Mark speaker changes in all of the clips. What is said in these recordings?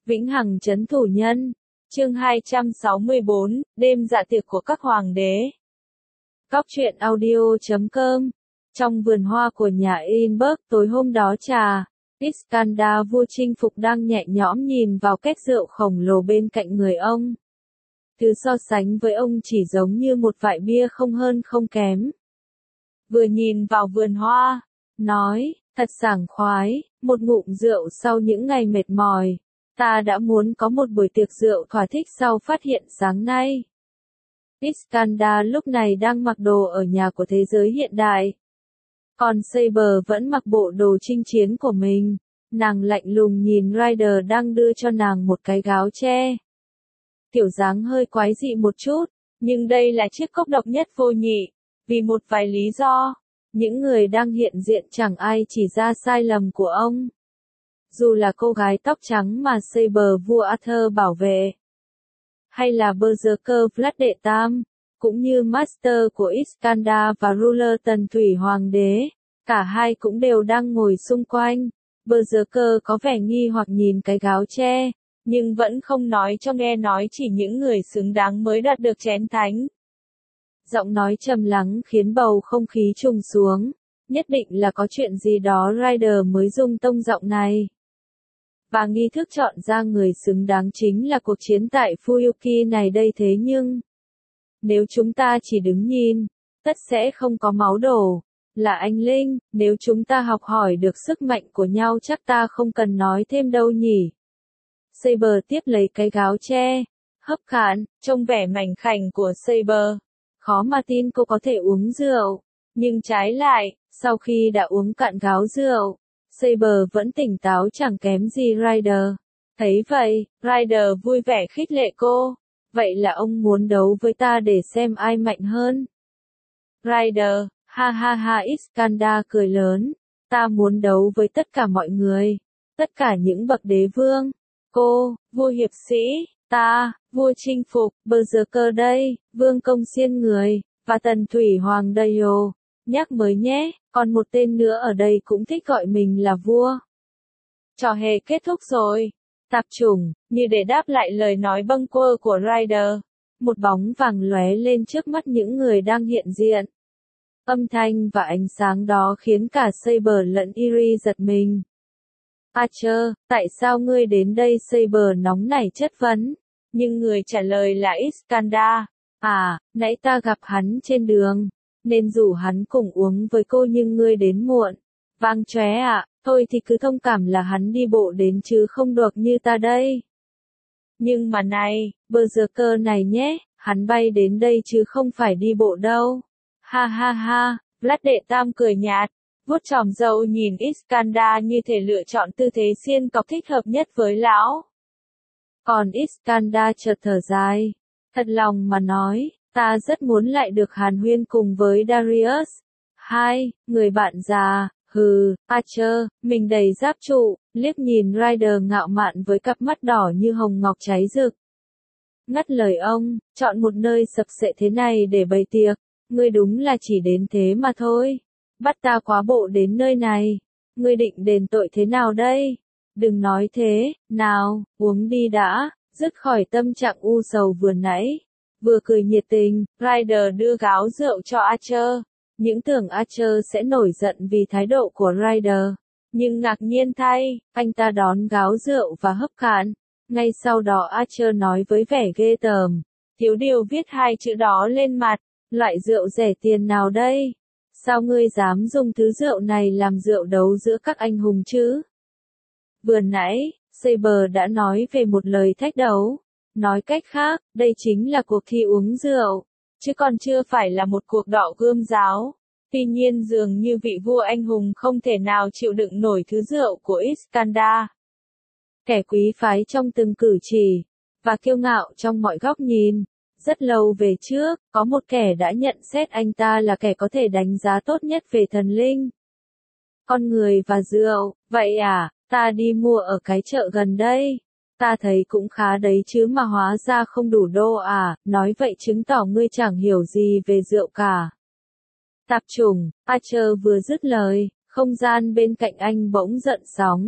Speaker 1: Vĩnh hằng trấn thủ nhân. Chương 264, đêm dạ tiệc của các hoàng đế. Góc truyện audio.com. Trong vườn hoa của nhà Edinburgh tối hôm đó Iskandar vua chinh phục đang nhẹ nhõm nhìn vào két rượu khổng lồ bên cạnh người ông. Thứ so sánh với ông chỉ giống như một vại bia không hơn không kém. Vừa nhìn vào vườn hoa, nói, thật sảng khoái, một ngụm rượu sau những ngày mệt mỏi. Ta đã muốn có một buổi tiệc rượu thỏa thích sau phát hiện sáng nay. Iskandar lúc này đang mặc đồ ở nhà của thế giới hiện đại. Còn Saber vẫn mặc bộ đồ chinh chiến của mình. Nàng lạnh lùng nhìn Ryder đang đưa cho nàng một cái gáo tre. Kiểu dáng hơi quái dị một chút, nhưng đây là chiếc cốc độc nhất vô nhị. Vì một vài lý do, những người đang hiện diện chẳng ai chỉ ra sai lầm của ông. Dù là cô gái tóc trắng mà Saber vua Arthur bảo vệ, hay là Berserker Vlad đệ tam, cũng như Master của Iskandar và Ruler Tần Thủy Hoàng đế, cả hai cũng đều đang ngồi xung quanh. Berserker có vẻ nghi hoặc nhìn cái gáo tre, nhưng vẫn không nói cho nghe, nói chỉ những người xứng đáng mới đạt được chén thánh. Giọng nói trầm lắng khiến bầu không khí trùng xuống, nhất định là có chuyện gì đó Ryder mới dùng tông giọng này. Và nghi thức chọn ra người xứng đáng chính là cuộc chiến tại Fuyuki này đây, thế nhưng nếu chúng ta chỉ đứng nhìn, tất sẽ không có máu đổ. Là anh Linh, nếu chúng ta học hỏi được sức mạnh của nhau chắc ta không cần nói thêm đâu nhỉ. Saber tiếp lấy cái gáo tre, hấp khản, trông vẻ mảnh khảnh của Saber. Khó mà tin cô có thể uống rượu, nhưng trái lại, sau khi đã uống cạn gáo rượu, Saber vẫn tỉnh táo chẳng kém gì Ryder. Thấy vậy, Ryder vui vẻ khích lệ cô. Vậy là ông muốn đấu với ta để xem ai mạnh hơn? Ryder, ha ha ha, Iskandar cười lớn. Ta muốn đấu với tất cả mọi người, tất cả những bậc đế vương. Cô, vua hiệp sĩ, ta, vua chinh phục, Berserker đây, vương công xiên người, và Tần Thủy Hoàng đây ồ. Nhắc mới nhé, còn một tên nữa ở đây cũng thích gọi mình là vua. Trò hề kết thúc rồi. Tạp chủng, như để đáp lại lời nói bâng quơ của Ryder. Một bóng vàng lóe lên trước mắt những người đang hiện diện. Âm thanh và ánh sáng đó khiến cả Saber lẫn Eerie giật mình. Archer, tại sao ngươi đến đây? Saber nóng nảy chất vấn. Nhưng người trả lời là Iskandar. À, nãy ta gặp hắn trên đường, nên rủ hắn cùng uống với cô nhưng ngươi đến muộn. Vang chóe ạ, thôi thì cứ thông cảm là hắn đi bộ đến chứ không được như ta đây. Nhưng mà này, Berserker này nhé, hắn bay đến đây chứ không phải đi bộ đâu. Ha ha ha, Vlad đệ tam cười nhạt, vuốt chòm râu nhìn Iskandar như thể lựa chọn tư thế xiên cọc thích hợp nhất với lão. Còn Iskandar chợt thở dài, thật lòng mà nói, ta rất muốn lại được hàn huyên cùng với Darius. Hai, người bạn già, Archer, mình đầy giáp trụ, liếc nhìn Ryder ngạo mạn với cặp mắt đỏ như hồng ngọc cháy rực. Ngắt lời ông, chọn một nơi sập sệ thế này để bày tiệc, ngươi đúng là chỉ đến thế mà thôi. Bắt ta quá bộ đến nơi này, ngươi định đền tội thế nào đây? Đừng nói thế, nào, uống đi đã, dứt khỏi tâm trạng u sầu vừa nãy. Vừa cười nhiệt tình, Ryder đưa gáo rượu cho Archer. Những tưởng Archer sẽ nổi giận vì thái độ của Ryder. Nhưng ngạc nhiên thay, anh ta đón gáo rượu và hấp cạn. Ngay sau đó Archer nói với vẻ ghê tởm. Thiếu điều viết hai chữ đó lên mặt. Loại rượu rẻ tiền nào đây? Sao ngươi dám dùng thứ rượu này làm rượu đấu giữa các anh hùng chứ? Vừa nãy, Saber đã nói về một lời thách đấu. Nói cách khác, đây chính là cuộc thi uống rượu, chứ còn chưa phải là một cuộc đọ gươm giáo. Tuy nhiên dường như vị vua anh hùng không thể nào chịu đựng nổi thứ rượu của Iskandar. Kẻ quý phái trong từng cử chỉ, và kiêu ngạo trong mọi góc nhìn. Rất lâu về trước, có một kẻ đã nhận xét anh ta là kẻ có thể đánh giá tốt nhất về thần linh, con người và rượu. Vậy à, ta đi mua ở cái chợ gần đây. Ta thấy cũng khá đấy chứ mà hóa ra không đủ đô à, nói vậy chứng tỏ ngươi chẳng hiểu gì về rượu cả. Tạp chủng, Archer vừa dứt lời, không gian bên cạnh anh bỗng dậy sóng.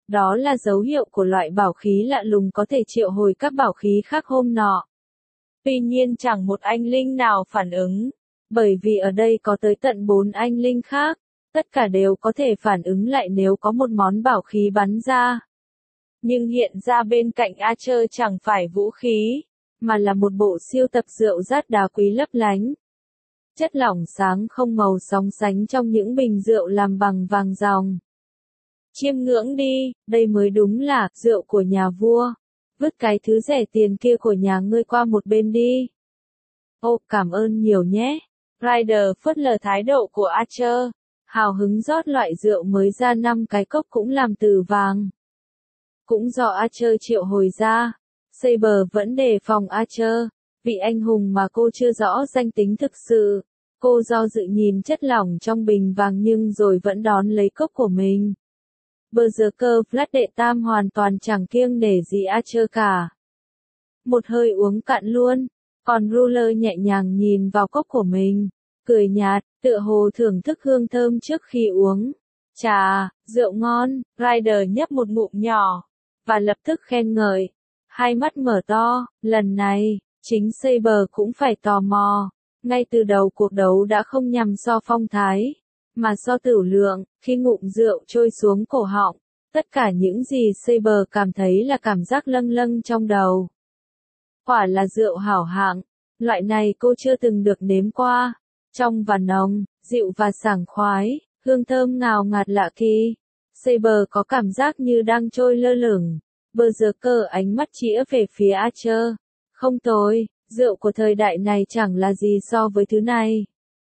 Speaker 1: Đó là dấu hiệu của loại bảo khí lạ lùng có thể triệu hồi các bảo khí khác hôm nọ. Tuy nhiên chẳng một anh linh nào phản ứng, bởi vì ở đây có tới tận 4 anh linh khác, tất cả đều có thể phản ứng lại nếu có một món bảo khí bắn ra. Nhưng hiện ra bên cạnh Archer chẳng phải vũ khí, mà là một bộ siêu tập rượu rát đá quý lấp lánh. Chất lỏng sáng không màu sóng sánh trong những bình rượu làm bằng vàng ròng. Chiêm ngưỡng đi, đây mới đúng là rượu của nhà vua. Vứt cái thứ rẻ tiền kia của nhà ngươi qua một bên đi. Ô, cảm ơn nhiều nhé. Ryder phớt lờ thái độ của Archer, hào hứng rót loại rượu mới ra 5 cái cốc cũng làm từ vàng. Cũng do Archer triệu hồi ra, Saber vẫn đề phòng Archer, vị anh hùng mà cô chưa rõ danh tính thực sự. Cô do dự nhìn chất lỏng trong bình vàng nhưng rồi vẫn đón lấy cốc của mình. Berserker Flash đệ tam hoàn toàn chẳng kiêng nể gì Archer cả. Một hơi uống cạn luôn, còn Ruler nhẹ nhàng nhìn vào cốc của mình, cười nhạt, tựa hồ thưởng thức hương thơm trước khi uống. Chà, rượu ngon, Ryder nhấp một ngụm nhỏ, và lập tức khen ngợi. Hai mắt mở to, lần này, chính Saber cũng phải tò mò. Ngay từ đầu cuộc đấu đã không nhằm so phong thái, mà so tửu lượng, khi ngụm rượu trôi xuống cổ họng. Tất cả những gì Saber cảm thấy là cảm giác lâng lâng trong đầu. Quả là rượu hảo hạng, loại này cô chưa từng được nếm qua. Trong và nồng, dịu và sảng khoái, hương thơm ngào ngạt lạ kỳ. Saber có cảm giác như đang trôi lơ lửng. Berserker ánh mắt chĩa về phía Archer. Không tồi, rượu của thời đại này chẳng là gì so với thứ này.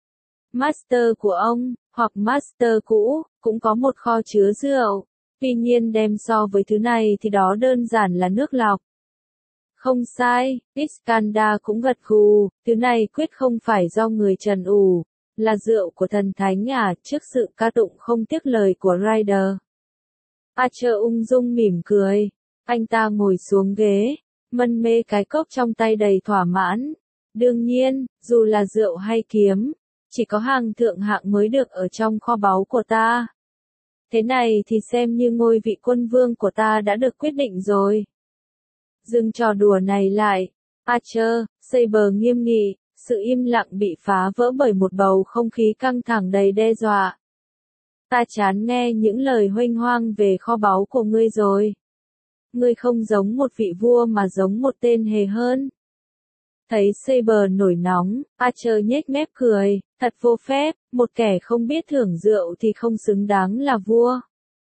Speaker 1: Master của ông, hoặc Master cũ, cũng có một kho chứa rượu. Tuy nhiên đem so với thứ này thì đó đơn giản là nước lọc. Không sai, Iskandar cũng gật gù, thứ này quyết không phải do người trần ủ, là rượu của thần thánh à, trước sự ca tụng không tiếc lời của Ryder. Archer ung dung mỉm cười, anh ta ngồi xuống ghế, mân mê cái cốc trong tay đầy thỏa mãn. Đương nhiên, dù là rượu hay kiếm, chỉ có hàng thượng hạng mới được ở trong kho báu của ta. Thế này thì xem như ngôi vị quân vương của ta đã được quyết định rồi. Dừng trò đùa này lại. Archer, Saber nghiêm nghị, sự im lặng bị phá vỡ bởi một bầu không khí căng thẳng đầy đe dọa. Ta chán nghe những lời huênh hoang về kho báu của ngươi rồi. Ngươi không giống một vị vua mà giống một tên hề hơn. Thấy Saber nổi nóng, Archer nhếch mép cười, thật vô phép, một kẻ không biết thưởng rượu thì không xứng đáng là vua.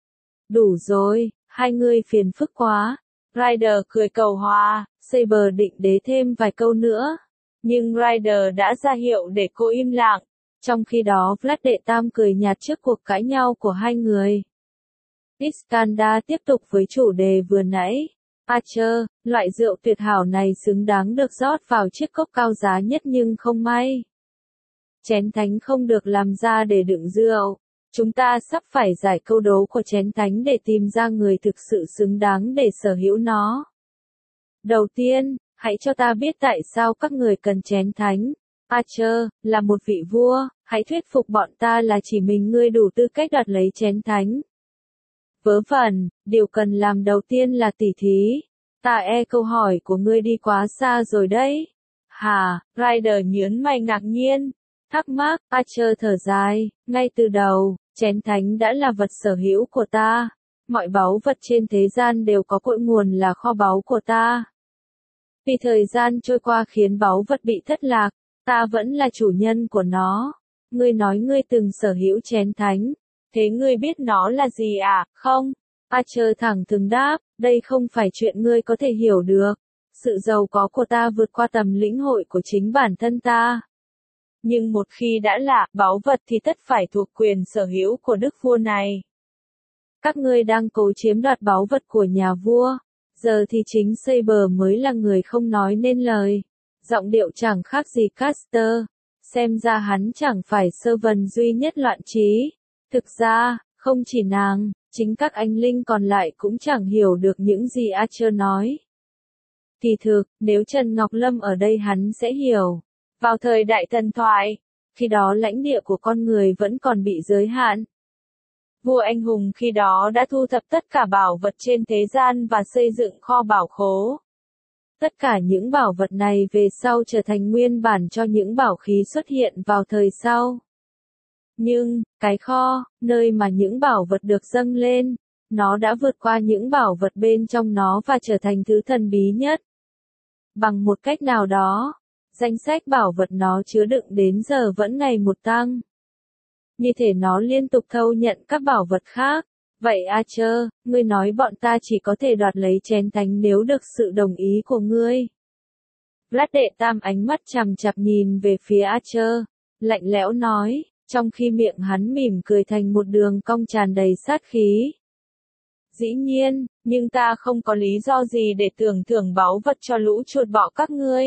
Speaker 1: Đủ rồi, hai ngươi phiền phức quá. Ryder cười cầu hòa, Saber định đế thêm vài câu nữa. Nhưng Ryder đã ra hiệu để cô im lặng. Trong khi đó Vlad đệ tam cười nhạt trước cuộc cãi nhau của hai người. Iskandar tiếp tục với chủ đề vừa nãy. Archer, loại rượu tuyệt hảo này xứng đáng được rót vào chiếc cốc cao giá nhất nhưng không may. Chén thánh không được làm ra để đựng rượu. Chúng ta sắp phải giải câu đố của chén thánh để tìm ra người thực sự xứng đáng để sở hữu nó. Đầu tiên, hãy cho ta biết tại sao các người cần chén thánh. Archer, là một vị vua, hãy thuyết phục bọn ta là chỉ mình ngươi đủ tư cách đoạt lấy chén thánh. Vớ vẩn, điều cần làm đầu tiên là tỉ thí. Ta câu hỏi của ngươi đi quá xa rồi đấy. Hả, Ryder nhướng mày ngạc nhiên. Thắc mắc, Archer thở dài, ngay từ đầu, chén thánh đã là vật sở hữu của ta. Mọi báu vật trên thế gian đều có cội nguồn là kho báu của ta. Vì thời gian trôi qua khiến báu vật bị thất lạc, ta vẫn là chủ nhân của nó. Ngươi nói ngươi từng sở hữu chén thánh. Thế ngươi biết nó là gì à, không? Archer thẳng thừng đáp, đây không phải chuyện ngươi có thể hiểu được. Sự giàu có của ta vượt qua tầm lĩnh hội của chính bản thân ta. Nhưng một khi đã là báu vật thì tất phải thuộc quyền sở hữu của đức vua này. Các ngươi đang cố chiếm đoạt báu vật của nhà vua. Giờ thì chính Saber mới là người không nói nên lời. Giọng điệu chẳng khác gì Caster. Xem ra hắn chẳng phải servant duy nhất loạn trí. Thực ra, không chỉ nàng, chính các anh linh còn lại cũng chẳng hiểu được những gì Archer nói. Kỳ thực, nếu Trần Ngọc Lâm ở đây hắn sẽ hiểu. Vào thời đại thần thoại, khi đó lãnh địa của con người vẫn còn bị giới hạn. Vua anh hùng khi đó đã thu thập tất cả bảo vật trên thế gian và xây dựng kho bảo khố. Tất cả những bảo vật này về sau trở thành nguyên bản cho những bảo khí xuất hiện vào thời sau. Nhưng, cái kho, nơi mà những bảo vật được dâng lên, nó đã vượt qua những bảo vật bên trong nó và trở thành thứ thần bí nhất. Bằng một cách nào đó, danh sách bảo vật nó chứa đựng đến giờ vẫn ngày một tăng. Như thể nó liên tục thâu nhận các bảo vật khác. Vậy Archer, ngươi nói bọn ta chỉ có thể đoạt lấy chén thánh nếu được sự đồng ý của ngươi. Vlad đệ tam ánh mắt chằm chằm nhìn về phía Archer, lạnh lẽo nói, trong khi miệng hắn mỉm cười thành một đường cong tràn đầy sát khí. Dĩ nhiên, nhưng ta không có lý do gì để tưởng thưởng báu vật cho lũ chuột bọ các ngươi.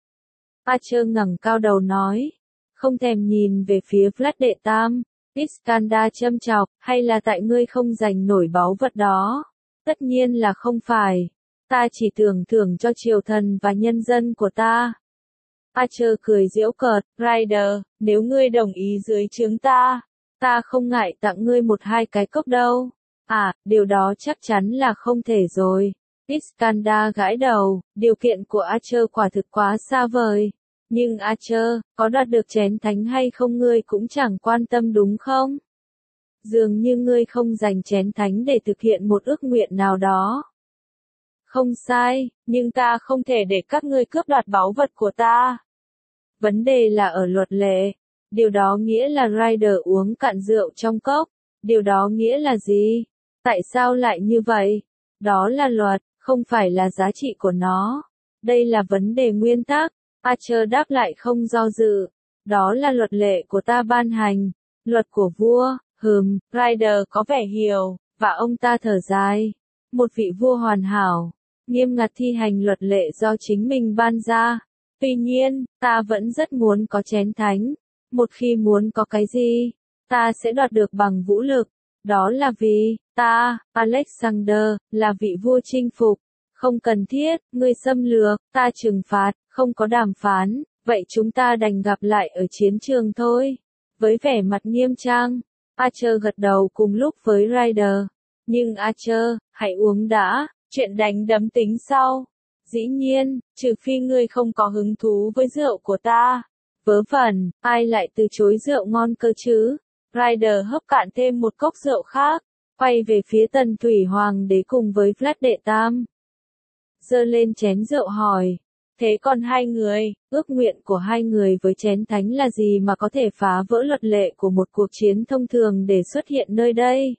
Speaker 1: Archer ngẩng cao đầu nói, không thèm nhìn về phía Vlad đệ tam. Iskandar châm chọc, hay là tại ngươi không giành nổi báu vật đó? Tất nhiên là không phải. Ta chỉ tưởng thưởng cho triều thần và nhân dân của ta. Archer cười giễu cợt, Ryder, nếu ngươi đồng ý dưới trướng ta không ngại tặng ngươi 1-2 cái cốc đâu. À, điều đó chắc chắn là không thể rồi. Iskandar gãi đầu, điều kiện của Archer quả thực quá xa vời. Nhưng Archer, có đoạt được chén thánh hay không ngươi cũng chẳng quan tâm đúng không? Dường như ngươi không dành chén thánh để thực hiện một ước nguyện nào đó. Không sai, nhưng ta không thể để các ngươi cướp đoạt báu vật của ta. Vấn đề là ở luật lệ. Điều đó nghĩa là Ryder uống cạn rượu trong cốc. Điều đó nghĩa là gì? Tại sao lại như vậy? Đó là luật, không phải là giá trị của nó. Đây là vấn đề nguyên tắc. Archer đáp lại không do dự. Đó là luật lệ của ta ban hành. Luật của vua, Ryder có vẻ hiểu, và ông ta thở dài. Một vị vua hoàn hảo, nghiêm ngặt thi hành luật lệ do chính mình ban ra. Tuy nhiên, ta vẫn rất muốn có chén thánh. Một khi muốn có cái gì, ta sẽ đoạt được bằng vũ lực. Đó là vì, ta, Alexander, là vị vua chinh phục. Không cần thiết, ngươi xâm lược, ta trừng phạt, không có đàm phán, vậy chúng ta đành gặp lại ở chiến trường thôi. Với vẻ mặt nghiêm trang, Archer gật đầu cùng lúc với Ryder. Nhưng Archer, hãy uống đã, chuyện đánh đấm tính sau. Dĩ nhiên, trừ phi ngươi không có hứng thú với rượu của ta. Vớ vẩn, ai lại từ chối rượu ngon cơ chứ? Ryder hấp cạn thêm một cốc rượu khác, quay về phía Tần Thủy Hoàng đế cùng với Vlad đệ tam. Giơ lên chén rượu hỏi, thế còn hai người, ước nguyện của hai người với chén thánh là gì mà có thể phá vỡ luật lệ của một cuộc chiến thông thường để xuất hiện nơi đây?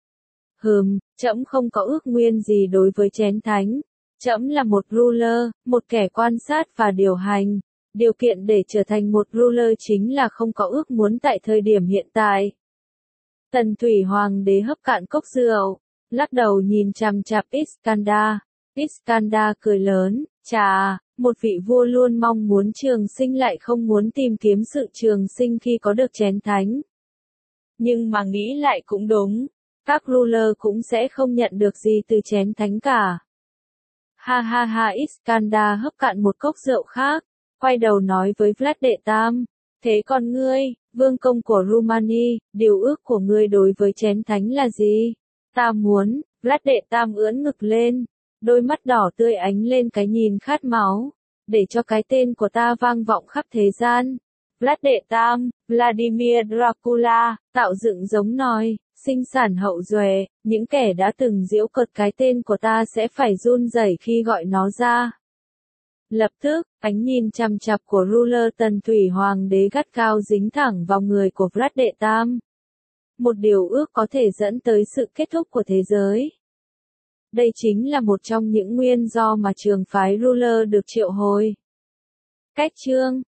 Speaker 1: Trẫm không có ước nguyện gì đối với chén thánh. Trẫm là một ruler, một kẻ quan sát và điều hành. Điều kiện để trở thành một ruler chính là không có ước muốn tại thời điểm hiện tại. Tần Thủy Hoàng đế hấp cạn cốc rượu, lắc đầu nhìn chằm chằm Iskandar. Iskandar cười lớn, chà, một vị vua luôn mong muốn trường sinh lại không muốn tìm kiếm sự trường sinh khi có được chén thánh. Nhưng mà nghĩ lại cũng đúng, các ruler cũng sẽ không nhận được gì từ chén thánh cả. Ha ha ha, Iskandar hấp cạn một cốc rượu khác, quay đầu nói với Vlad đệ tam, thế còn ngươi, vương công của Rumani, điều ước của ngươi đối với chén thánh là gì? Ta muốn, Vlad đệ tam ưỡn ngực lên, đôi mắt đỏ tươi ánh lên cái nhìn khát máu, để cho cái tên của ta vang vọng khắp thế gian. Vlad đệ tam, Vladimir Dracula, tạo dựng giống nòi, sinh sản hậu duệ, những kẻ đã từng giễu cợt cái tên của ta sẽ phải run rẩy khi gọi nó ra. Lập tức, ánh nhìn chằm chằm của ruler Tần Thủy Hoàng đế gắt cao dính thẳng vào người của Vlad đệ tam. Một điều ước có thể dẫn tới sự kết thúc của thế giới. Đây chính là một trong những nguyên do mà trường phái ruler được triệu hồi. Cách chương